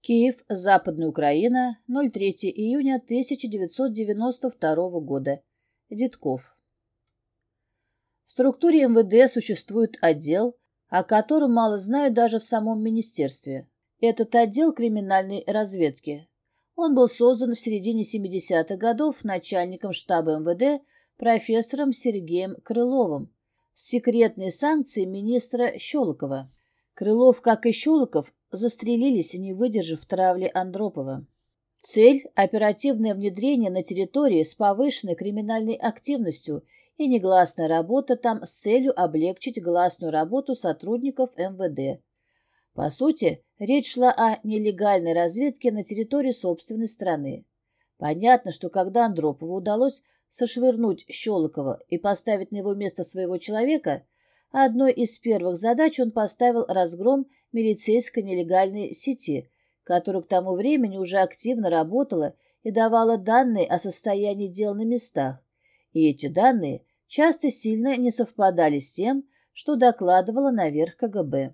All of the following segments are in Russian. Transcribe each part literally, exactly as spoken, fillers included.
Киев, Западная Украина, третьего июня тысяча девятьсот девяносто второго года. Дедков. В структуре эм вэ дэ существует отдел, о котором мало знают даже в самом министерстве. Этот отдел криминальной разведки. Он был создан в середине семидесятых годов начальником штаба эм вэ дэ профессором Сергеем Крыловым с секретной санкцией министра Щелокова. Крылов, как и Щелоков, застрелились, не выдержав травли Андропова. Цель – оперативное внедрение на территории с повышенной криминальной активностью и негласная работа там с целью облегчить гласную работу сотрудников эм вэ дэ. По сути, речь шла о нелегальной разведке на территории собственной страны. Понятно, что когда Андропову удалось сошвырнуть Щелокова и поставить на его место своего человека, одной из первых задач он поставил разгром милицейской нелегальной сети, которая к тому времени уже активно работала и давала данные о состоянии дел на местах. И эти данные часто сильно не совпадали с тем, что докладывала наверх ка гэ бэ.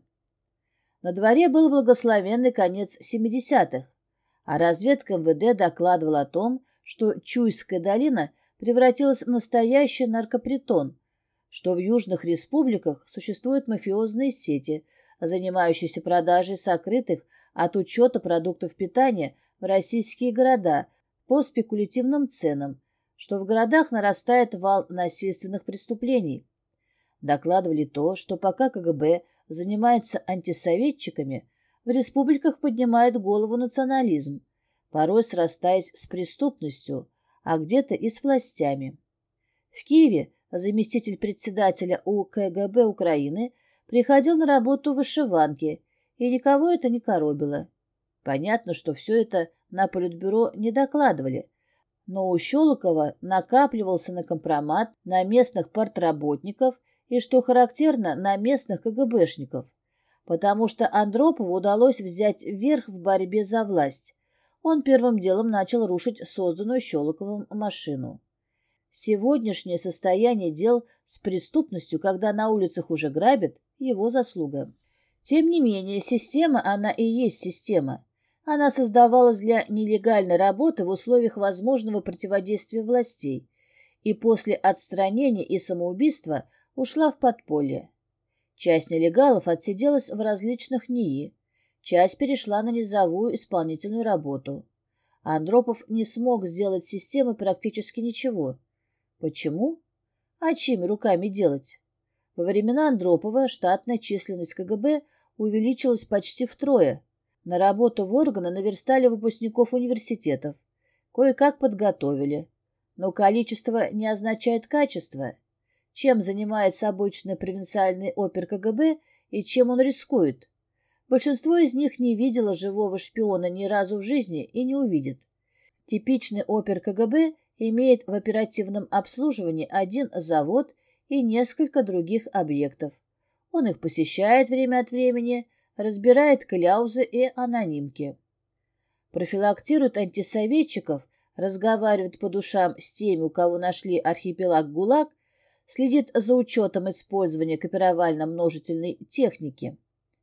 На дворе был благословенный конец семидесятых, а разведка эм вэ дэ докладывала о том, что Чуйская долина превратилась в настоящий наркопритон, что в южных республиках существуют мафиозные сети, занимающиеся продажей сокрытых от учета продуктов питания в российские города по спекулятивным ценам, что в городах нарастает вал насильственных преступлений. Докладывали то, что пока ка гэ бэ занимается антисоветчиками, в республиках поднимает голову национализм, порой срастаясь с преступностью, а где-то и с властями. В Киеве заместитель председателя у ка гэ бэ Украины приходил на работу в вышиванке, и никого это не коробило. Понятно, что все это на политбюро не докладывали, но у Щелокова накапливался на компромат на местных партработников и, что характерно, на местных ка гэ бэшников, потому что Андропову удалось взять верх в борьбе за власть. Он первым делом начал рушить созданную Щелоковым машину. Сегодняшнее состояние дел с преступностью, когда на улицах уже грабят, его заслуга. Тем не менее, система, она и есть система. Она создавалась для нелегальной работы в условиях возможного противодействия властей и после отстранения и самоубийства ушла в подполье. Часть нелегалов отсиделась в различных НИИ, часть перешла на низовую исполнительную работу. Андропов не смог сделать с системой практически ничего. Почему? А чьими руками делать? Во времена Андропова штатная численность ка гэ бэ увеличилась почти втрое. На работу в органы наверстали выпускников университетов. Кое-как подготовили. Но количество не означает качество. Чем занимается обычный провинциальный опер ка гэ бэ и чем он рискует? Большинство из них не видело живого шпиона ни разу в жизни и не увидит. Типичный опер ка гэ бэ имеет в оперативном обслуживании один завод и несколько других объектов. Он их посещает время от времени, разбирает кляузы и анонимки. Профилактирует антисоветчиков, разговаривает по душам с теми, у кого нашли архипелаг ГУЛАГ, следит за учетом использования копировально-множительной техники.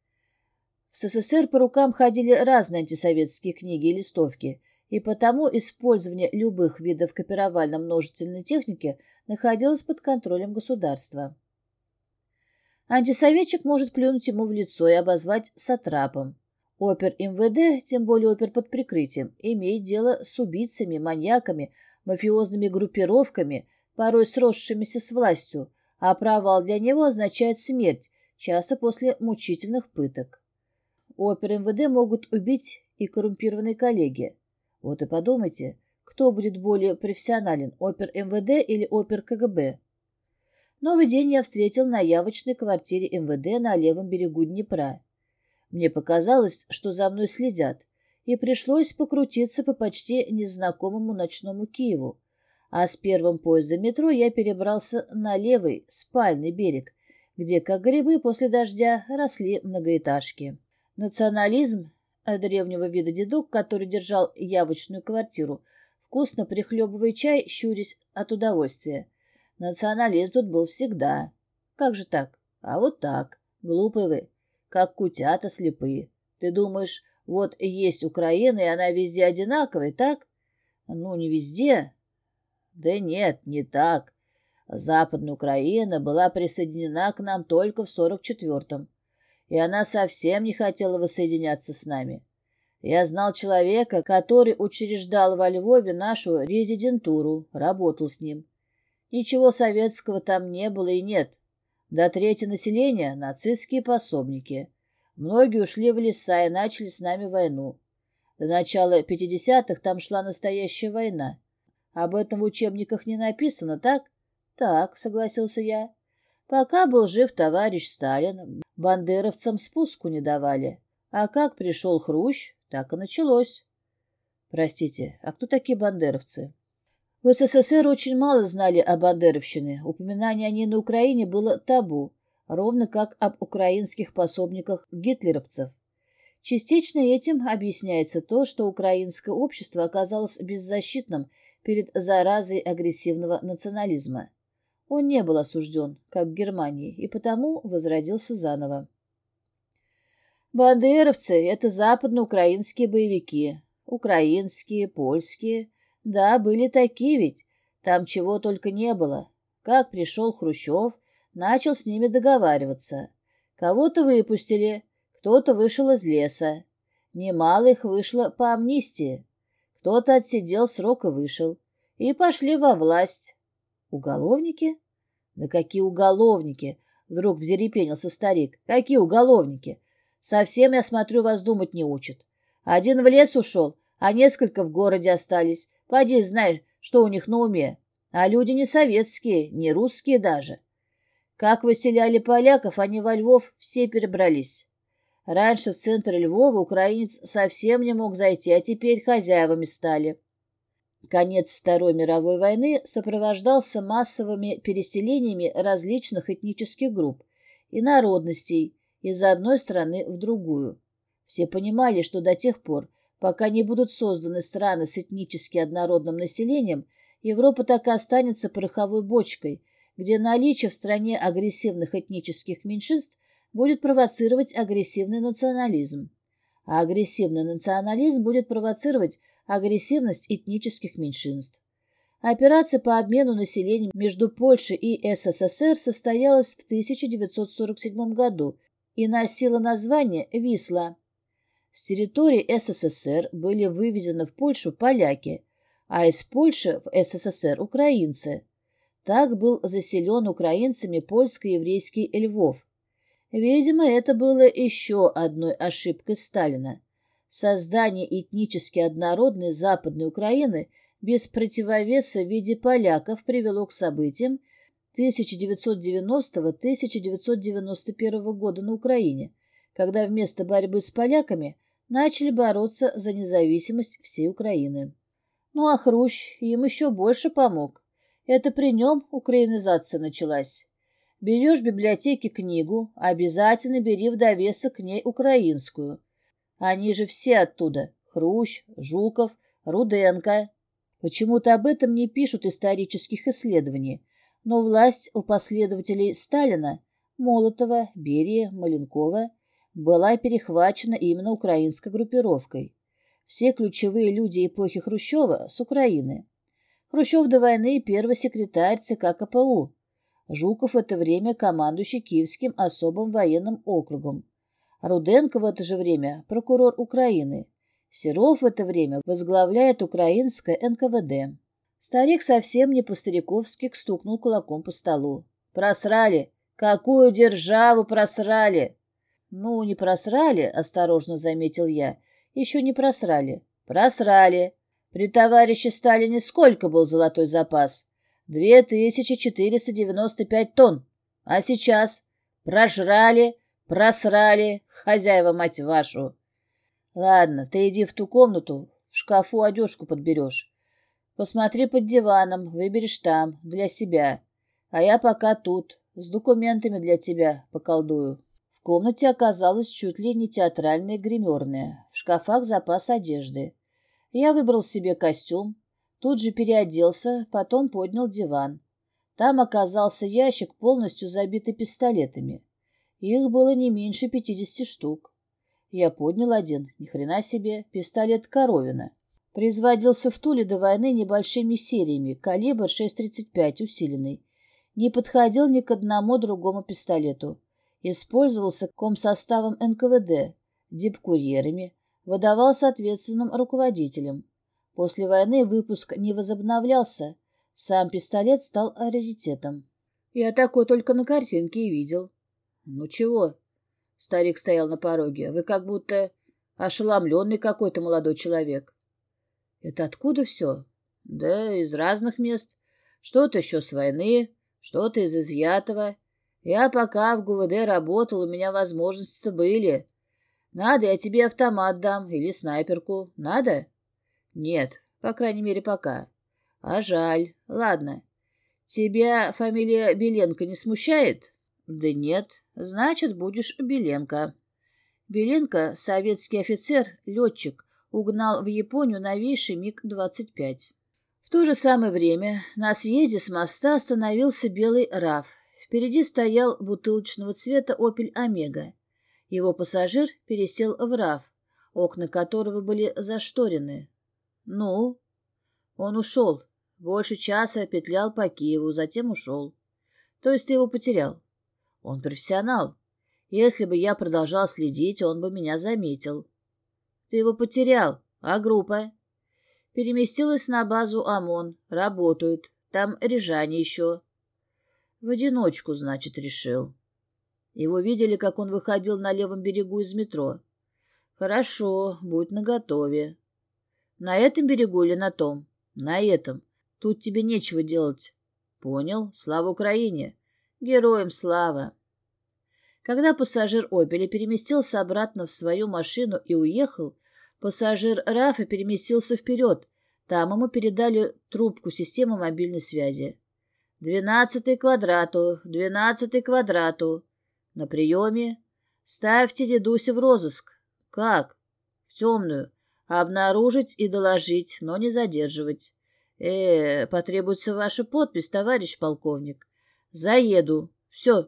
В эс эс эс эр по рукам ходили разные антисоветские книги и листовки, и потому использование любых видов копировально-множительной техники находилось под контролем государства. Антисоветчик может плюнуть ему в лицо и обозвать сатрапом. Опер эм вэ дэ, тем более опер под прикрытием, имеет дело с убийцами, маньяками, мафиозными группировками, порой сросшимися с властью, а провал для него означает смерть, часто после мучительных пыток. Опер эм вэ дэ могут убить и коррумпированные коллеги. Вот и подумайте, кто будет более профессионален, опер эм вэ дэ или опер ка гэ бэ. Новый день я встретил на явочной квартире эм вэ дэ на левом берегу Днепра. Мне показалось, что за мной следят, и пришлось покрутиться по почти незнакомому ночному Киеву, а с первым поездом метро я перебрался на левый, спальный берег, где, как грибы после дождя, росли многоэтажки. Национализм древнего вида дедок, который держал явочную квартиру, вкусно прихлебывая чай, щурясь от удовольствия. Национализм тут был всегда. Как же так? А вот так. Глупые вы. Как кутята слепые. Ты думаешь, Вот есть Украина, и она везде одинаковая, так? Ну, не везде. Да нет, не так. Западная Украина была присоединена к нам только в сорок четвёртом, и она совсем не хотела воссоединяться с нами. Я знал человека, который учреждал во Львове нашу резидентуру, работал с ним. Ничего советского там не было и нет. До трети населения — нацистские пособники. Многие ушли в леса и начали с нами войну. До начала пятидесятых там шла настоящая война. Об этом в учебниках не написано, так? Так, согласился я. Пока был жив товарищ Сталин, бандеровцам спуску не давали. А как пришел Хрущ, так и началось. Простите, а кто такие бандеровцы? В СССР очень мало знали о бандеровщине. Упоминание о ней на Украине было табу, ровно как об украинских пособниках гитлеровцев. Частично этим объясняется то, что украинское общество оказалось беззащитным перед заразой агрессивного национализма. Он не был осужден, как в Германии, и потому возродился заново. Бандеровцы — это западноукраинские боевики. Украинские, польские. Да, были такие ведь. Там чего только не было. Как пришел Хрущев, начал с ними договариваться. Кого-то выпустили, кто-то вышел из леса. Немало их вышло по амнистии. Кто-то отсидел срок и вышел. И пошли во власть. Уголовники? Да какие уголовники? Вдруг взерепенился старик. Какие уголовники? Совсем, я смотрю, вас думать не учат. Один в лес ушел, а несколько в городе остались. Поди, знай, что у них на уме. А люди не советские, не русские даже. Как выселяли поляков, они во Львов все перебрались. Раньше в центр Львова украинец совсем не мог зайти, а теперь хозяевами стали. Конец Второй мировой войны сопровождался массовыми переселениями различных этнических групп и народностей из одной страны в другую. Все понимали, что до тех пор, пока не будут созданы страны с этнически однородным населением, Европа так и останется пороховой бочкой, где наличие в стране агрессивных этнических меньшинств будет провоцировать агрессивный национализм, а агрессивный национализм будет провоцировать агрессивность этнических меньшинств. Операция по обмену населением между Польшей и СССР состоялась в тысяча девятьсот сорок седьмом году и носила название «Висла». С территории СССР были вывезены в Польшу поляки, а из Польши в СССР украинцы. Так был заселен украинцами польско-еврейский Львов. Видимо, это было еще одной ошибкой Сталина. Создание этнически однородной Западной Украины без противовеса в виде поляков привело к событиям тысяча девятьсот девяностого — тысяча девятьсот девяносто первого года на Украине, когда вместо борьбы с поляками начали бороться за независимость всей Украины. Ну а Хрущ им еще больше помог. Это при нем украинизация началась. Берешь в библиотеке книгу, обязательно бери в довесок к ней украинскую. Они же все оттуда. Хрущ, Жуков, Руденко. Почему-то об этом не пишут исторических исследований, но власть у последователей Сталина, Молотова, Берии, Маленкова, была перехвачена именно украинской группировкой. Все ключевые люди эпохи Хрущева с Украины. Хрущев до войны первый секретарь ЦК КПУ. Жуков в это время командующий Киевским особым военным округом. Руденко в это же время прокурор Украины. Серов в это время возглавляет украинское эн ка вэ дэ. Старик совсем не по-стариковски стукнул кулаком по столу. «Просрали! Какую державу просрали?» «Ну, не просрали», — осторожно заметил я. «Еще не просрали». «Просрали. При товарище Сталине сколько был золотой запас? Две тысячи четыреста девяносто пять тонн. А сейчас? Прожрали, просрали, хозяева мать вашу». «Ладно, ты иди в ту комнату, в шкафу одежку подберешь. Посмотри под диваном, выберешь там, для себя. А я пока тут, с документами для тебя поколдую». В комнате оказалась чуть ли не театральная гримерная, в шкафах запас одежды. Я выбрал себе костюм, тут же переоделся, потом поднял диван. Там оказался ящик, полностью забитый пистолетами. Их было не меньше пятидесяти штук. Я поднял один. Ни хрена себе, пистолет Коровина. Производился в Туле до войны небольшими сериями, калибр шесть тридцать пять усиленный. Не подходил ни к одному другому пистолету. Использовался комсоставом эн ка вэ дэ, дипкурьерами, выдавался ответственным руководителям. После войны выпуск не возобновлялся. Сам пистолет стал раритетом. Я такой только на картинке и видел. Ну чего? Старик стоял на пороге. Вы как будто ошеломленный какой-то молодой человек. Это откуда все? Да из разных мест. Что-то еще с войны, что-то из изъятого. Я пока в гэ вэ дэ работал, у меня возможности-то были. Надо, я тебе автомат дам или снайперку. Надо? Нет, по крайней мере, пока. А жаль. Ладно. Тебя фамилия Беленко не смущает? Да нет. Значит, будешь Беленко. Беленко, советский офицер, летчик, угнал в Японию новейший миг двадцать пять. В то же самое время на съезде с моста остановился белый раф. Впереди стоял бутылочного цвета «Опель Омега». Его пассажир пересел в раф, окна которого были зашторены. Ну? Он ушел. Больше часа петлял по Киеву, затем ушел. То есть ты его потерял? Он профессионал. Если бы я продолжал следить, он бы меня заметил. Ты его потерял, а группа? Переместилась на базу ОМОН. Работают. Там рижане еще. В одиночку, значит, решил. Его видели, как он выходил на левом берегу из метро. Хорошо, будь наготове. На этом берегу или на том? На этом. Тут тебе нечего делать. Понял? Слава Украине. Героям слава. Когда пассажир «Опеля» переместился обратно в свою машину и уехал, пассажир рафа переместился вперед. Там ему передали трубку системы мобильной связи. «Двенадцатый квадрату, двенадцатый квадрату. На приеме. Ставьте дедуся в розыск». «Как?» «В темную. Обнаружить и доложить, но не задерживать». «Э, потребуется ваша подпись, товарищ полковник». «Заеду. Все».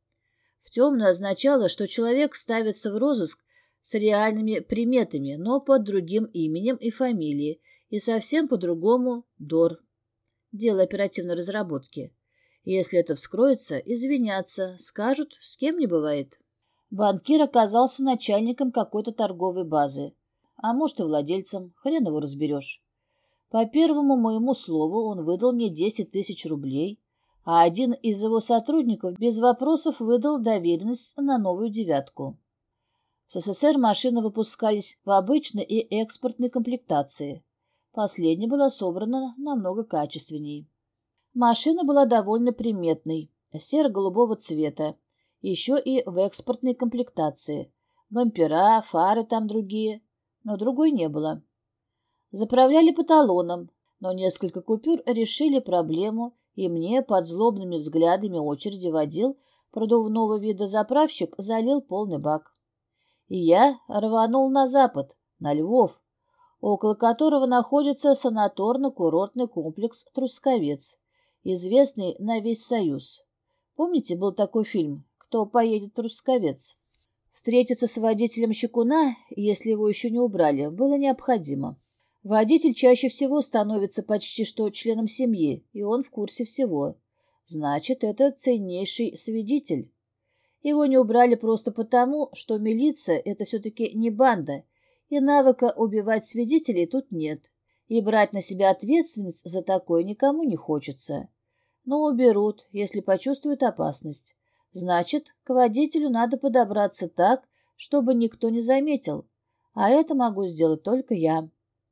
В темную означало, что человек ставится в розыск с реальными приметами, но под другим именем и фамилией, и совсем по-другому ДОР. Дело оперативной разработки. Если это вскроется, извинятся, скажут, с кем не бывает. Банкир оказался начальником какой-то торговой базы. А может и владельцем, хрен его разберешь. По первому моему слову он выдал мне десять тысяч рублей, а один из его сотрудников без вопросов выдал доверенность на новую девятку. В эс эс эс эр машины выпускались в обычной и экспортной комплектации. Последняя была собрана намного качественней. Машина была довольно приметной, серо-голубого цвета, еще и в экспортной комплектации. Бампера, фары там другие, но другой не было. Заправляли по талонам, но несколько купюр решили проблему, и мне под злобными взглядами очереди водил продувного вида заправщик залил полный бак. И я рванул на запад, на Львов, около которого находится санаторно-курортный комплекс «Трусковец», известный на весь Союз. Помните, был такой фильм «Кто поедет в Трусковец»? Встретиться с водителем Щекуна, если его еще не убрали, было необходимо. Водитель чаще всего становится почти что членом семьи, и он в курсе всего. Значит, это ценнейший свидетель. Его не убрали просто потому, что милиция — это все-таки не банда, и навыка убивать свидетелей тут нет, и брать на себя ответственность за такое никому не хочется. Но уберут, если почувствуют опасность. Значит, к водителю надо подобраться так, чтобы никто не заметил, а это могу сделать только я.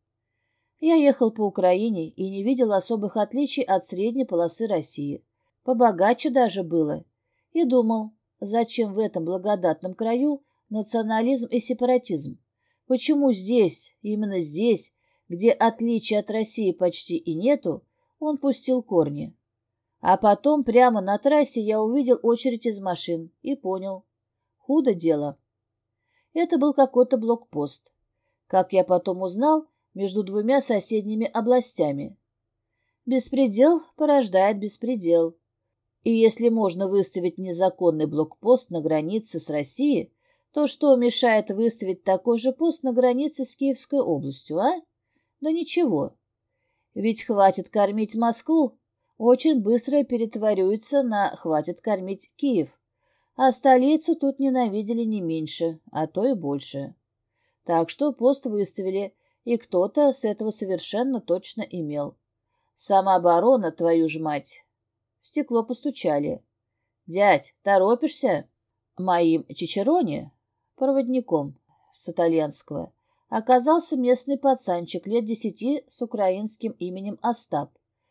Я ехал по Украине и не видел особых отличий от средней полосы России. Побогаче даже было. И думал, зачем в этом благодатном краю национализм и сепаратизм? Почему здесь, именно здесь, где отличий от России почти и нету, он пустил корни? А потом прямо на трассе я увидел очередь из машин и понял. Худо дело. Это был какой-то блокпост. Как я потом узнал, между двумя соседними областями. Беспредел порождает беспредел. И если можно выставить незаконный блокпост на границе с Россией, То что мешает выставить такой же пост на границе с Киевской областью, а? Да ничего. Ведь хватит кормить Москву, очень быстро перетворюется на хватит кормить Киев. А столицу тут ненавидели не меньше, а то и больше. Так что пост выставили, и кто-то с этого совершенно точно имел. Самооборона, твою ж мать. В стекло постучали. «Дядь, торопишься?» Моим чичероне, проводником с итальянского, оказался местный пацанчик лет десяти с украинским именем Остап.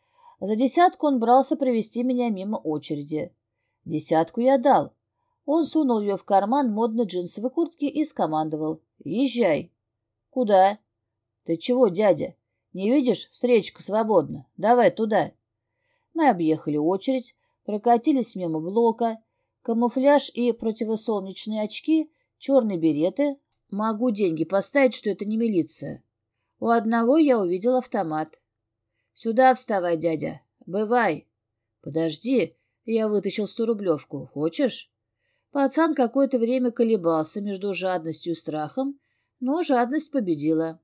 За десятку он брался провести меня мимо очереди. Десятку я дал. Он сунул ее в карман модной джинсовой куртки и скомандовал: «Езжай». «Куда?» «Ты чего, дядя? Не видишь, встречка свободна. Давай туда». Мы объехали очередь, прокатились мимо блока. Камуфляж и противосолнечные очки, черные береты. Могу деньги поставить, что это не милиция. У одного я увидел автомат. «Сюда вставай, дядя. Бывай». «Подожди». Я вытащил сторублевку. «Хочешь?» Пацан какое-то время колебался между жадностью и страхом, но жадность победила.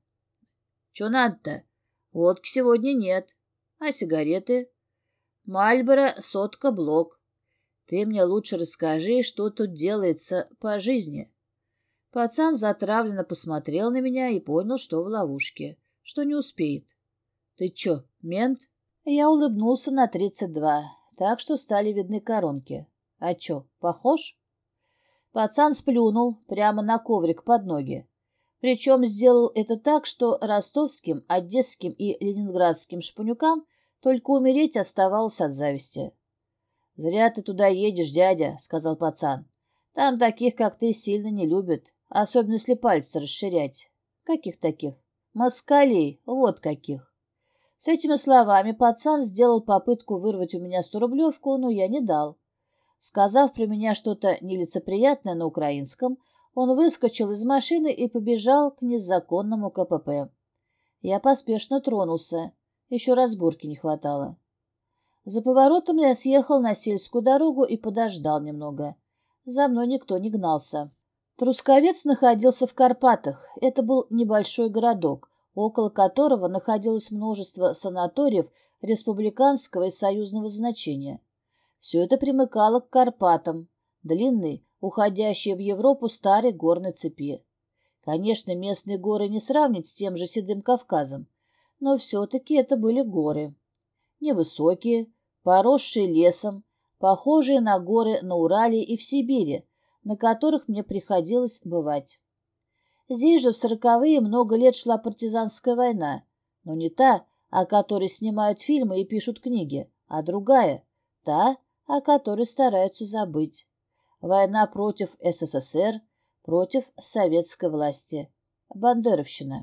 «Чё надо-то? Водки сегодня нет. А сигареты?» «Мальборо, сотка, блок. Ты мне лучше расскажи, что тут делается по жизни». Пацан затравленно посмотрел на меня и понял, что в ловушке, что не успеет. «Ты чё, мент?» Я улыбнулся на тридцать два, так что стали видны коронки. «А чё, похож?» Пацан сплюнул прямо на коврик под ноги. Причем сделал это так, что ростовским, одесским и ленинградским шпунюкам только умереть оставалось от зависти. «Зря ты туда едешь, дядя», — сказал пацан. «Там таких, как ты, сильно не любят, особенно если пальцы расширять». «Каких таких?» «Москалей, вот каких». С этими словами пацан сделал попытку вырвать у меня сторублевку, но я не дал. Сказав про меня что-то нелицеприятное на украинском, он выскочил из машины и побежал к незаконному ка пэ пэ. Я поспешно тронулся. Еще разборки не хватало. За поворотом я съехал на сельскую дорогу и подождал немного. За мной никто не гнался. Трусковец находился в Карпатах. Это был небольшой городок, около которого находилось множество санаториев республиканского и союзного значения. Все это примыкало к Карпатам, длинной, уходящей в Европу старой горной цепи. Конечно, местные горы не сравнить с тем же Седым Кавказом, но все-таки это были горы. Невысокие, поросшие лесом, похожие на горы на Урале и в Сибири, на которых мне приходилось бывать. Здесь же в сороковые много лет шла партизанская война, но не та, о которой снимают фильмы и пишут книги, а другая, та, о которой стараются забыть. Война против эс эс эс эр, против советской власти. Бандеровщина.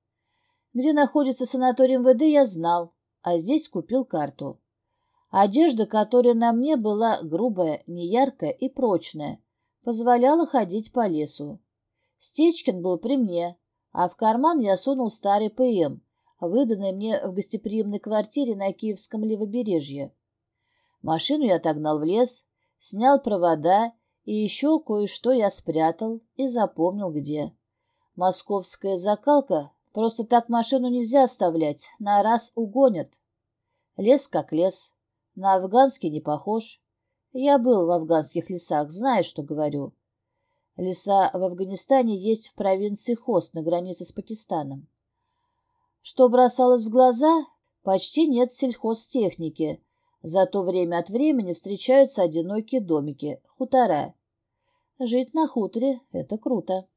Где находится санаторий эм вэ дэ, я знал, а здесь купил карту. Одежда, которая на мне была грубая, неяркая и прочная, позволяла ходить по лесу. Стечкин был при мне, а в карман я сунул старый пэ эм, выданный мне в гостеприимной квартире на Киевском левобережье. Машину я отогнал в лес, снял провода, и еще кое-что я спрятал и запомнил где. Московская закалка, просто так машину нельзя оставлять, на раз угонят. Лес как лес, на афганский не похож. Я был в афганских лесах, знаю, что говорю. Леса в Афганистане есть в провинции Хост на границе с Пакистаном. Что бросалось в глаза? Почти нет сельхозтехники. Зато время от времени встречаются одинокие домики, хутора. Жить на хуторе — это круто.